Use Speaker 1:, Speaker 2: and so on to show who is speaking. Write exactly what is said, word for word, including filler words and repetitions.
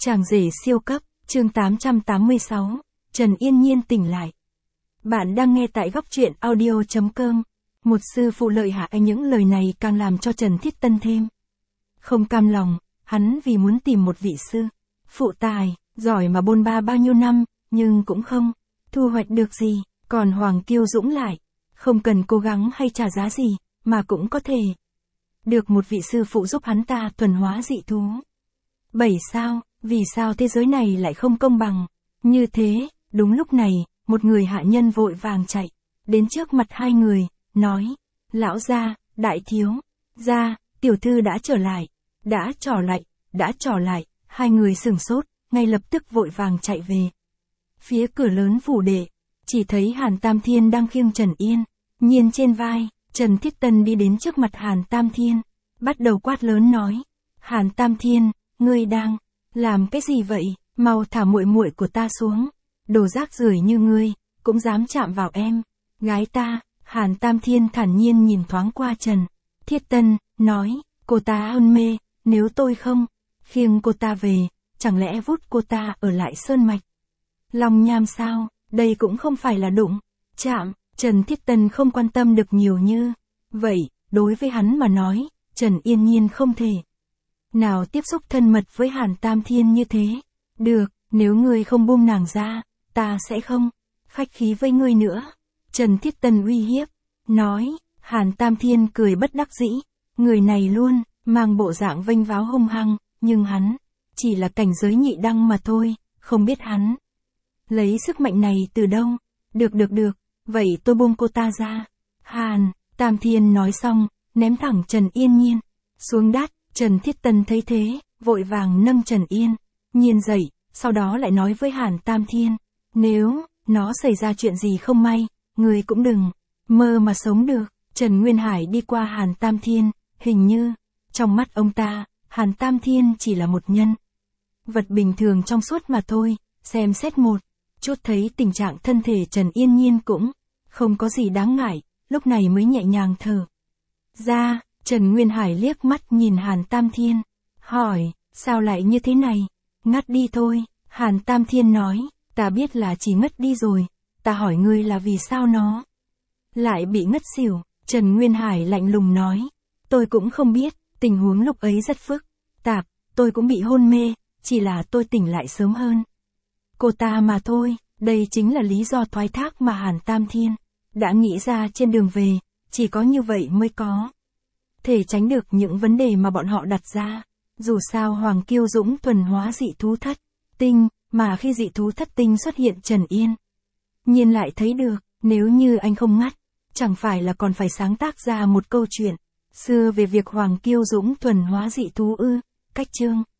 Speaker 1: Chàng rể siêu cấp, chương tám trăm tám mươi sáu, Trần Yên Nhiên tỉnh lại. Bạn đang nghe tại góc truyện audio chấm com. Một sư phụ lợi hại, những lời này càng làm cho Trần Thiết Tân thêm không cam lòng, hắn vì muốn tìm một vị sư phụ tài, giỏi mà bôn ba bao nhiêu năm, nhưng cũng không thu hoạch được gì, còn Hoàng Kiêu Dũng lại không cần cố gắng hay trả giá gì, mà cũng có thể được một vị sư phụ giúp hắn ta thuần hóa dị thú. Bảy sao, vì sao thế giới này lại không công bằng như thế? Đúng lúc này, một người hạ nhân vội vàng chạy đến trước mặt hai người, nói: Lão gia, đại thiếu gia, tiểu thư đã trở lại, đã trở lại, đã trở lại. Hai người sửng sốt, ngay lập tức vội vàng chạy về phía cửa lớn phủ đệ, chỉ thấy Hàn Tam Thiên đang khiêng Trần Yên Nhiên trên vai. Trần Thiết Tân đi đến trước mặt Hàn Tam Thiên, bắt đầu quát lớn nói: Hàn Tam Thiên, ngươi đang làm cái gì vậy? Mau thả muội muội của ta xuống, đồ rác rưởi như ngươi cũng dám chạm vào em gái ta. Hàn Tam Thiên thản nhiên nhìn thoáng qua Trần Thiết Tân, nói: cô ta hôn mê, nếu tôi không khiêng cô ta về, chẳng lẽ vút cô ta ở lại sơn mạch Long Nham sao? Đây cũng không phải là đụng chạm. Trần Thiết Tân không quan tâm được nhiều như vậy, đối với hắn mà nói, Trần Yên Nhiên không thể nào tiếp xúc thân mật với Hàn Tam Thiên như thế. Được, nếu ngươi không buông nàng ra, ta sẽ không khách khí với ngươi nữa. Trần Thiết Tân uy hiếp, nói. Hàn Tam Thiên cười bất đắc dĩ, người này luôn mang bộ dạng vênh váo hung hăng, nhưng hắn chỉ là cảnh giới nhị đăng mà thôi, không biết hắn lấy sức mạnh này từ đâu. Được được được, vậy tôi buông cô ta ra. Hàn Tam Thiên nói xong, ném thẳng Trần Yên Nhiên xuống đất. Trần Thiết Tân thấy thế, vội vàng nâng Trần Yên Nhiên dậy, sau đó lại nói với Hàn Tam Thiên: nếu nó xảy ra chuyện gì không may, người cũng đừng mơ mà sống được. Trần Nguyên Hải đi qua Hàn Tam Thiên, hình như trong mắt ông ta, Hàn Tam Thiên chỉ là một nhân vật bình thường trong suốt mà thôi. Xem xét một chút thấy tình trạng thân thể Trần Yên Nhiên cũng không có gì đáng ngại, lúc này mới nhẹ nhàng thở ra. Trần Nguyên Hải liếc mắt nhìn Hàn Tam Thiên, hỏi: sao lại như thế này? Ngất đi thôi. Hàn Tam Thiên nói: ta biết là chỉ ngất đi rồi, ta hỏi ngươi là vì sao nó lại bị ngất xỉu. Trần Nguyên Hải lạnh lùng nói: tôi cũng không biết, tình huống lúc ấy rất phức tạp, tôi cũng bị hôn mê, chỉ là tôi tỉnh lại sớm hơn cô ta mà thôi. Đây chính là lý do thoái thác mà Hàn Tam Thiên đã nghĩ ra trên đường về, chỉ có như vậy mới có thể tránh được những vấn đề mà bọn họ đặt ra. Dù sao Hoàng Kiêu Dũng thuần hóa dị thú thất tinh, mà khi dị thú thất tinh xuất hiện, Trần Yên Nhiên lại thấy được, nếu như anh không ngắt, chẳng phải là còn phải sáng tác ra một câu chuyện xưa về việc Hoàng Kiêu Dũng thuần hóa dị thú ư? Cách chương